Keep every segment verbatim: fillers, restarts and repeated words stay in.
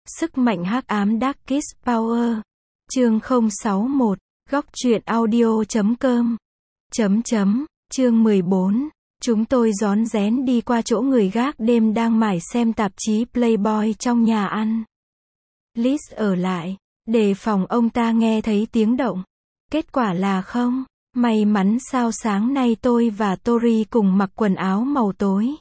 Sức mạnh hắc ám Darkest Power. Chương không sáu mốt. Góc truyện audio chấm com. Chấm chấm. Chương mười bốn. Chúng tôi rón rén đi qua chỗ người gác đêm đang mải xem tạp chí Playboy trong nhà ăn. Liz ở lại, đề phòng ông ta nghe thấy tiếng động. Kết quả là không. May mắn sao sáng nay tôi và Tori cùng mặc quần áo màu tối.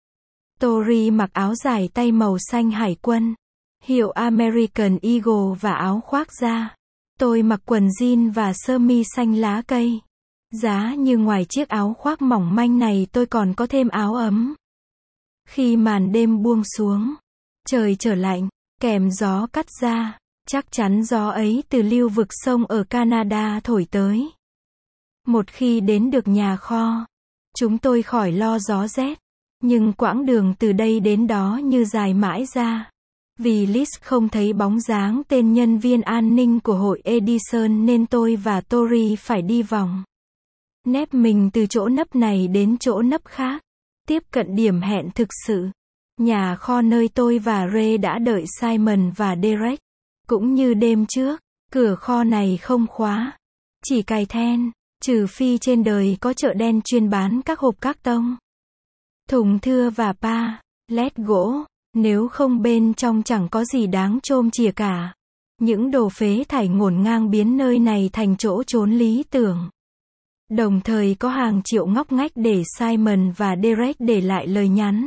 Tori mặc áo dài tay màu xanh hải quân, hiệu American Eagle và áo khoác da. Tôi mặc quần jean và sơ mi xanh lá cây. Giá như ngoài chiếc áo khoác mỏng manh này tôi còn có thêm áo ấm. Khi màn đêm buông xuống, trời trở lạnh, kèm gió cắt da. Chắc chắn gió ấy từ lưu vực sông ở Canada thổi tới. Một khi đến được nhà kho, chúng tôi khỏi lo gió rét. Nhưng quãng đường từ đây đến đó như dài mãi ra. Vì Liz không thấy bóng dáng tên nhân viên an ninh của hội Edison nên tôi và Tori phải đi vòng. Nép mình từ chỗ nấp này đến chỗ nấp khác. Tiếp cận điểm hẹn thực sự. Nhà kho nơi tôi và Ray đã đợi Simon và Derek. Cũng như đêm trước, cửa kho này không khóa. Chỉ cài then, trừ phi trên đời có chợ đen chuyên bán các hộp các tông, thùng thưa và pa, lét gỗ, nếu không bên trong chẳng có gì đáng chôm chìa cả. Những đồ phế thải ngổn ngang biến nơi này thành chỗ trốn lý tưởng. Đồng thời có hàng triệu ngóc ngách để Simon và Derek để lại lời nhắn.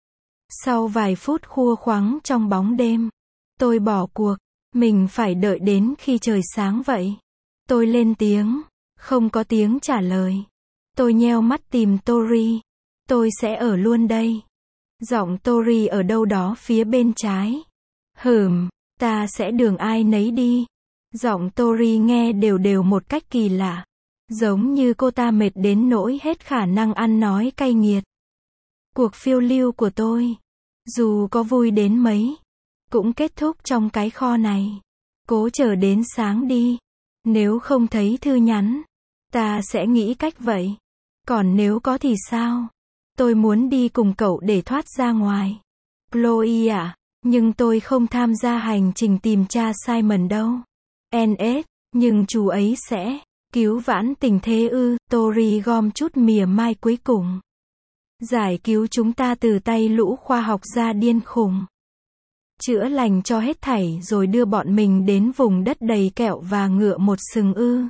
Sau vài phút khua khoắng trong bóng đêm, tôi bỏ cuộc, mình phải đợi đến khi trời sáng vậy. Tôi lên tiếng, không có tiếng trả lời. Tôi nheo mắt tìm Tori. Tôi sẽ ở luôn đây. Giọng Tori ở đâu đó phía bên trái. Hừm, ta sẽ đường ai nấy đi. Giọng Tori nghe đều đều một cách kỳ lạ. Giống như cô ta mệt đến nỗi hết khả năng ăn nói cay nghiệt. Cuộc phiêu lưu của tôi, dù có vui đến mấy, cũng kết thúc trong cái kho này. Cố chờ đến sáng đi. Nếu không thấy thư nhắn, ta sẽ nghĩ cách vậy. Còn nếu có thì sao? Tôi muốn đi cùng cậu để thoát ra ngoài. Chloe à, nhưng tôi không tham gia hành trình tìm cha Simon đâu. en ét, nhưng chú ấy sẽ cứu vãn tình thế ư? Tori gom chút mỉa mai cuối cùng. Giải cứu chúng ta từ tay lũ khoa học gia điên khùng. Chữa lành cho hết thảy rồi đưa bọn mình đến vùng đất đầy kẹo và ngựa một sừng ư?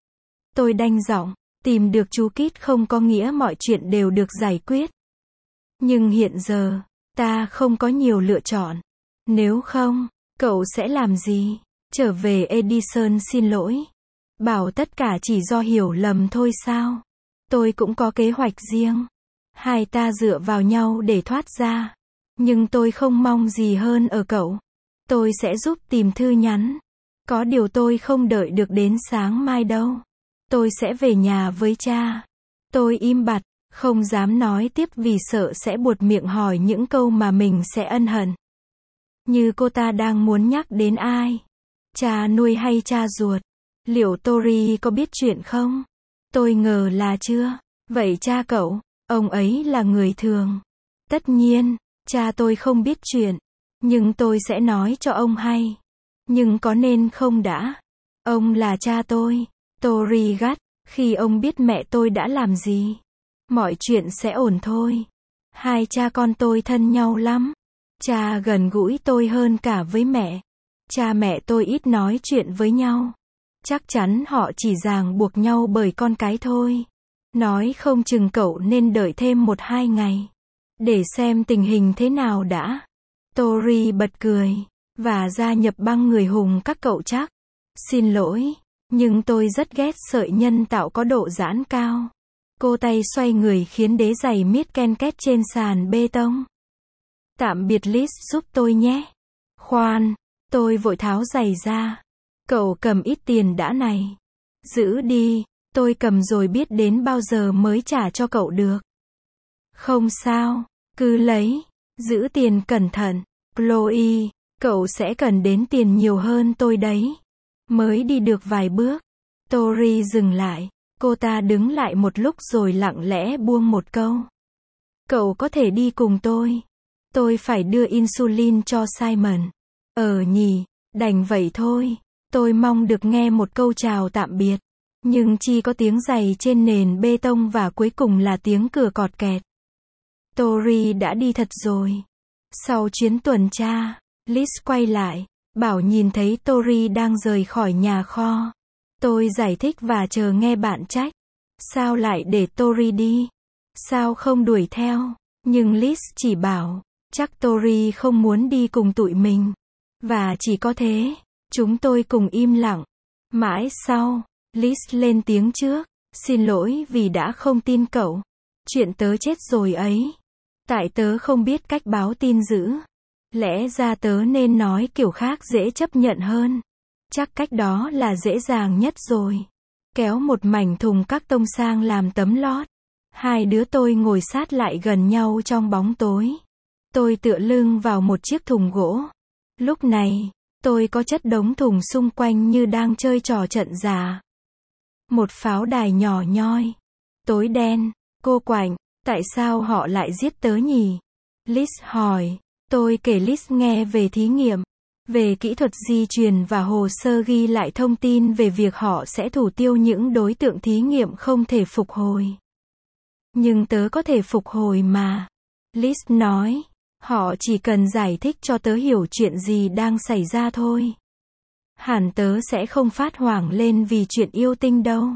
Tôi đanh giọng. Tìm được chú Kít không có nghĩa mọi chuyện đều được giải quyết. Nhưng hiện giờ, ta không có nhiều lựa chọn. Nếu không, cậu sẽ làm gì? Trở về Edison xin lỗi. Bảo tất cả chỉ do hiểu lầm thôi sao? Tôi cũng có kế hoạch riêng. Hai ta dựa vào nhau để thoát ra. Nhưng tôi không mong gì hơn ở cậu. Tôi sẽ giúp tìm thư nhắn. Có điều tôi không đợi được đến sáng mai đâu. Tôi sẽ về nhà với cha. Tôi im bặt, không dám nói tiếp vì sợ sẽ buột miệng hỏi những câu mà mình sẽ ân hận. Như cô ta đang muốn nhắc đến ai? Cha nuôi hay cha ruột? Liệu Tori có biết chuyện không? Tôi ngờ là chưa. Vậy cha cậu, ông ấy là người thường. Tất nhiên, cha tôi không biết chuyện. Nhưng tôi sẽ nói cho ông hay. Nhưng có nên không đã? Ông là cha tôi. Tori gắt, khi ông biết mẹ tôi đã làm gì, mọi chuyện sẽ ổn thôi. Hai cha con tôi thân nhau lắm. Cha gần gũi tôi hơn cả với mẹ. Cha mẹ tôi ít nói chuyện với nhau. Chắc chắn họ chỉ ràng buộc nhau bởi con cái thôi. Nói không chừng cậu nên đợi thêm một hai ngày. Để xem tình hình thế nào đã. Tori bật cười. Và gia nhập băng người hùng các cậu chắc. Xin lỗi. Nhưng tôi rất ghét sợi nhân tạo có độ giãn cao. Cô tay xoay người khiến đế giày miết ken két trên sàn bê tông. Tạm biệt Liz giúp tôi nhé. Khoan, tôi vội tháo giày ra. Cậu cầm ít tiền đã này. Giữ đi, tôi cầm rồi biết đến bao giờ mới trả cho cậu được. Không sao, cứ lấy. Giữ tiền cẩn thận. Chloe, cậu sẽ cần đến tiền nhiều hơn tôi đấy. Mới đi được vài bước, Tori dừng lại. Cô ta đứng lại một lúc rồi lặng lẽ buông một câu. Cậu có thể đi cùng tôi. Tôi phải đưa insulin cho Simon. Ờ nhỉ, đành vậy thôi. Tôi mong được nghe một câu chào tạm biệt. Nhưng chỉ có tiếng giày trên nền bê tông và cuối cùng là tiếng cửa cọt kẹt. Tori đã đi thật rồi. Sau chuyến tuần tra, Liz quay lại, bảo nhìn thấy Tori đang rời khỏi nhà kho. Tôi giải thích và chờ nghe bạn trách. Sao lại để Tori đi? Sao không đuổi theo? Nhưng Liz chỉ bảo, chắc Tori không muốn đi cùng tụi mình. Và chỉ có thế, chúng tôi cùng im lặng. Mãi sau, Liz lên tiếng trước. Xin lỗi vì đã không tin cậu. Chuyện tớ chết rồi ấy. Tại tớ không biết cách báo tin dữ. Lẽ ra tớ nên nói kiểu khác dễ chấp nhận hơn. Chắc cách đó là dễ dàng nhất rồi. Kéo một mảnh thùng các tông sang làm tấm lót. Hai đứa tôi ngồi sát lại gần nhau trong bóng tối. Tôi tựa lưng vào một chiếc thùng gỗ. Lúc này, tôi có chất đống thùng xung quanh như đang chơi trò trận già. Một pháo đài nhỏ nhoi. Tối đen. Cô quạnh, tại sao họ lại giết tớ nhỉ? Liz hỏi. Tôi kể Liz nghe về thí nghiệm, về kỹ thuật di truyền và hồ sơ ghi lại thông tin về việc họ sẽ thủ tiêu những đối tượng thí nghiệm không thể phục hồi. Nhưng tớ có thể phục hồi mà. Liz nói. Họ chỉ cần giải thích cho tớ hiểu chuyện gì đang xảy ra thôi. Hẳn tớ sẽ không phát hoảng lên vì chuyện yêu tinh đâu.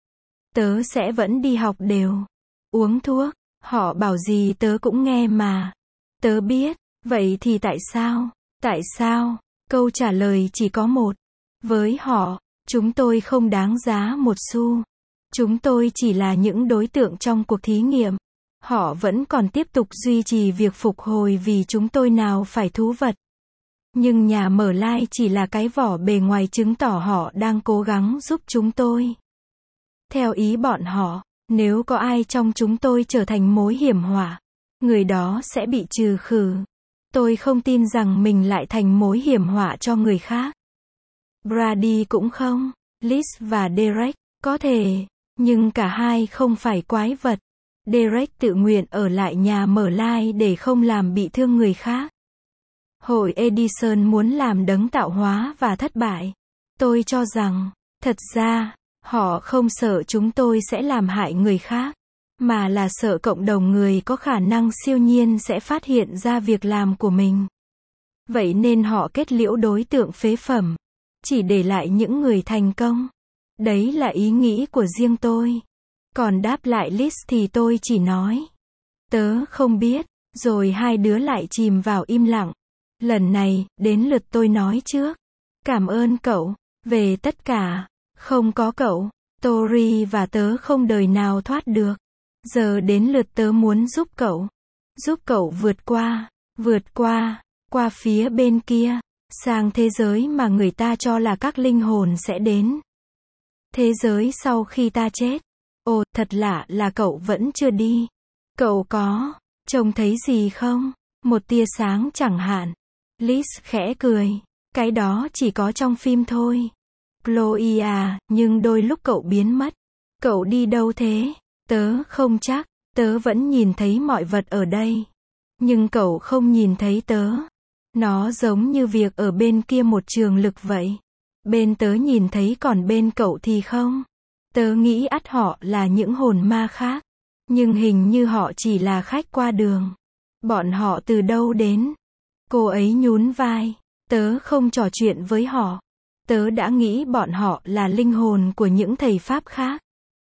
Tớ sẽ vẫn đi học đều. Uống thuốc. Họ bảo gì tớ cũng nghe mà. Tớ biết. Vậy thì tại sao? Tại sao? Câu trả lời chỉ có một. Với họ, chúng tôi không đáng giá một xu. Chúng tôi chỉ là những đối tượng trong cuộc thí nghiệm. Họ vẫn còn tiếp tục duy trì việc phục hồi vì chúng tôi nào phải thú vật. Nhưng nhà mở lai chỉ là cái vỏ bề ngoài chứng tỏ họ đang cố gắng giúp chúng tôi. Theo ý bọn họ, nếu có ai trong chúng tôi trở thành mối hiểm họa, người đó sẽ bị trừ khử. Tôi không tin rằng mình lại thành mối hiểm họa cho người khác. Brady cũng không. Liz và Derek, có thể, nhưng cả hai không phải quái vật. Derek tự nguyện ở lại nhà mở lai để không làm bị thương người khác. Hội Edison muốn làm đấng tạo hóa và thất bại. Tôi cho rằng, thật ra, họ không sợ chúng tôi sẽ làm hại người khác, mà là sợ cộng đồng người có khả năng siêu nhiên sẽ phát hiện ra việc làm của mình. Vậy nên họ kết liễu đối tượng phế phẩm, chỉ để lại những người thành công. Đấy là ý nghĩ của riêng tôi. Còn đáp lại Liz thì tôi chỉ nói, tớ không biết, rồi hai đứa lại chìm vào im lặng. Lần này, đến lượt tôi nói trước. Cảm ơn cậu, về tất cả. Không có cậu, Tori và tớ không đời nào thoát được. Giờ đến lượt tớ muốn giúp cậu. Giúp cậu vượt qua, vượt qua, qua phía bên kia, sang thế giới mà người ta cho là các linh hồn sẽ đến. Thế giới sau khi ta chết. Ồ, thật lạ là cậu vẫn chưa đi. Cậu có trông thấy gì không? Một tia sáng chẳng hạn. Liz khẽ cười. Cái đó chỉ có trong phim thôi. Chloe à, nhưng đôi lúc cậu biến mất. Cậu đi đâu thế? Tớ không chắc. Tớ vẫn nhìn thấy mọi vật ở đây. Nhưng cậu không nhìn thấy tớ. Nó giống như việc ở bên kia một trường lực vậy. Bên tớ nhìn thấy còn bên cậu thì không. Tớ nghĩ ắt họ là những hồn ma khác. Nhưng hình như họ chỉ là khách qua đường. Bọn họ từ đâu đến? Cô ấy nhún vai. Tớ không trò chuyện với họ. Tớ đã nghĩ bọn họ là linh hồn của những thầy pháp khác.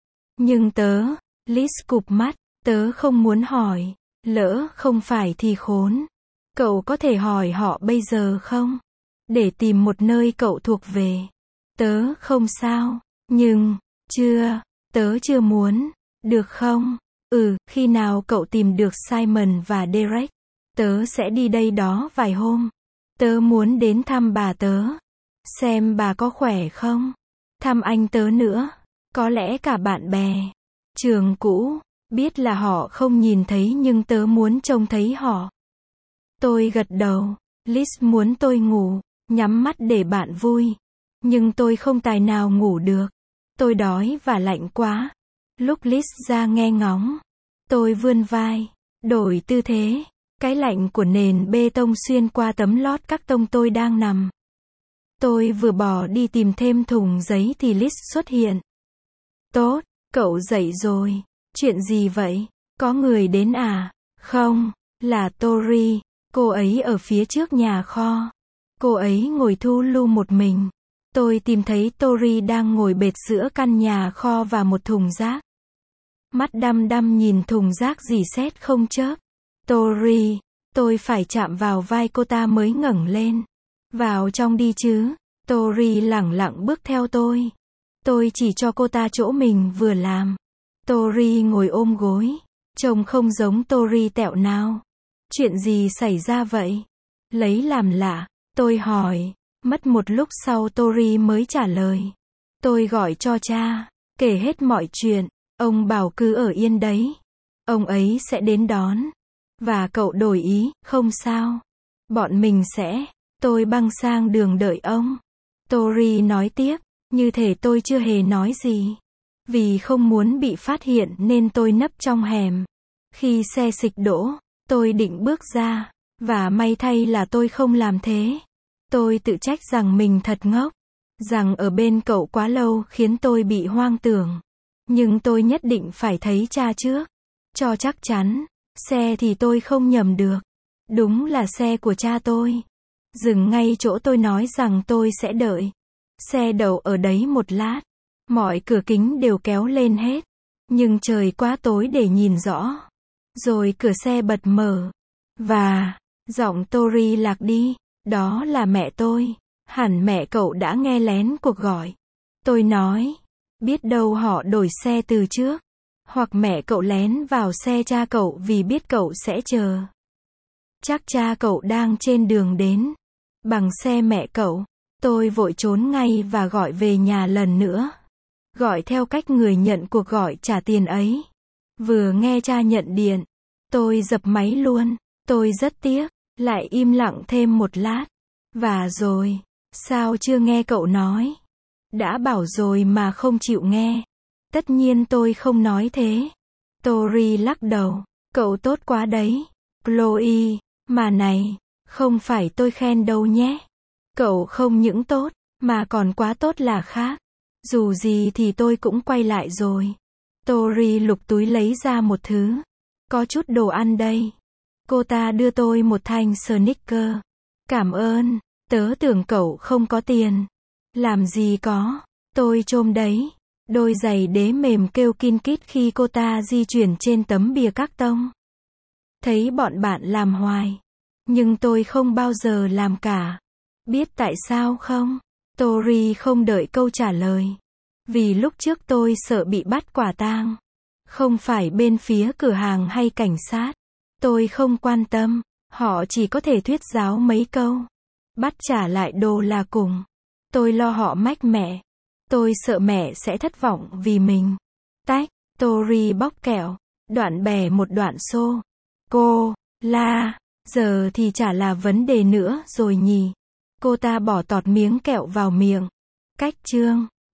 Nhưng tớ, Liz cụp mắt, tớ không muốn hỏi. Lỡ không phải thì khốn. Cậu có thể hỏi họ bây giờ không? Để tìm một nơi cậu thuộc về. Tớ không sao. Nhưng, chưa, tớ chưa muốn. Được không? Ừ, khi nào cậu tìm được Simon và Derek, tớ sẽ đi đây đó vài hôm. Tớ muốn đến thăm bà tớ. Xem bà có khỏe không? Thăm anh tớ nữa. Có lẽ cả bạn bè. Trường cũ. Biết là họ không nhìn thấy nhưng tớ muốn trông thấy họ. Tôi gật đầu. Liz muốn tôi ngủ. Nhắm mắt để bạn vui. Nhưng tôi không tài nào ngủ được. Tôi đói và lạnh quá. Lúc Liz ra nghe ngóng, tôi vươn vai, đổi tư thế. Cái lạnh của nền bê tông xuyên qua tấm lót các tông tôi đang nằm. Tôi vừa bỏ đi tìm thêm thùng giấy thì Liz xuất hiện. Tốt, cậu dậy rồi. Chuyện gì vậy? Có người đến à? Không, là Tori. Cô ấy ở phía trước nhà kho. Cô ấy ngồi thu lu một mình. Tôi tìm thấy Tori đang ngồi bệt giữa căn nhà kho và một thùng rác. Mắt đăm đăm nhìn thùng rác rỉ sét không chớp. Tori, tôi phải chạm vào vai cô ta mới ngẩng lên. Vào trong đi chứ. Tori lẳng lặng bước theo tôi. Tôi chỉ cho cô ta chỗ mình vừa làm. Tori ngồi ôm gối. Trông không giống Tori tẹo nào. Chuyện gì xảy ra vậy? Lấy làm lạ. Tôi hỏi. Mất một lúc sau Tori mới trả lời. Tôi gọi cho cha. Kể hết mọi chuyện. Ông bảo cứ ở yên đấy. Ông ấy sẽ đến đón. Và cậu đổi ý, không sao. Bọn mình sẽ. Tôi băng sang đường đợi ông. Tori nói tiếp. Như thể tôi chưa hề nói gì. Vì không muốn bị phát hiện nên tôi nấp trong hẻm. Khi xe xịch đỗ, tôi định bước ra. Và may thay là tôi không làm thế. Tôi tự trách rằng mình thật ngốc. Rằng ở bên cậu quá lâu khiến tôi bị hoang tưởng. Nhưng tôi nhất định phải thấy cha trước. Cho chắc chắn. Xe thì tôi không nhầm được. Đúng là xe của cha tôi. Dừng ngay chỗ tôi nói rằng tôi sẽ đợi. Xe đậu ở đấy một lát. Mọi cửa kính đều kéo lên hết. Nhưng trời quá tối để nhìn rõ. Rồi cửa xe bật mở. Và, giọng Tori lạc đi. Đó là mẹ tôi. Hẳn mẹ cậu đã nghe lén cuộc gọi. Tôi nói. Biết đâu họ đổi xe từ trước. Hoặc mẹ cậu lén vào xe cha cậu vì biết cậu sẽ chờ. Chắc cha cậu đang trên đường đến. Bằng xe mẹ cậu. Tôi vội trốn ngay và gọi về nhà lần nữa. Gọi theo cách người nhận cuộc gọi trả tiền ấy. Vừa nghe cha nhận điện. Tôi dập máy luôn. Tôi rất tiếc. Lại im lặng thêm một lát. Và rồi. Sao chưa nghe cậu nói? Đã bảo rồi mà không chịu nghe. Tất nhiên tôi không nói thế. Tori lắc đầu. Cậu tốt quá đấy. Chloe. Mà này. Không phải tôi khen đâu nhé. Cậu không những tốt. Mà còn quá tốt là khác. Dù gì thì tôi cũng quay lại rồi. Tori lục túi lấy ra một thứ. Có chút đồ ăn đây. Cô ta đưa tôi một thanh Snickers. Cảm ơn. Tớ tưởng cậu không có tiền. Làm gì có. Tôi chôm đấy. Đôi giày đế mềm kêu kin kít khi cô ta di chuyển trên tấm bìa các tông. Thấy bọn bạn làm hoài. Nhưng tôi không bao giờ làm cả. Biết tại sao không? Tori không đợi câu trả lời. Vì lúc trước tôi sợ bị bắt quả tang. Không phải bên phía cửa hàng hay cảnh sát. Tôi không quan tâm. Họ chỉ có thể thuyết giáo mấy câu. Bắt trả lại đồ là cùng. Tôi lo họ mách mẹ. Tôi sợ mẹ sẽ thất vọng vì mình. Tách. Tori bóc kẹo. Đoạn bè một đoạn xô. Cô. La. Giờ thì chả là vấn đề nữa rồi nhỉ. Cô ta bỏ tọt miếng kẹo vào miệng. Cách chương.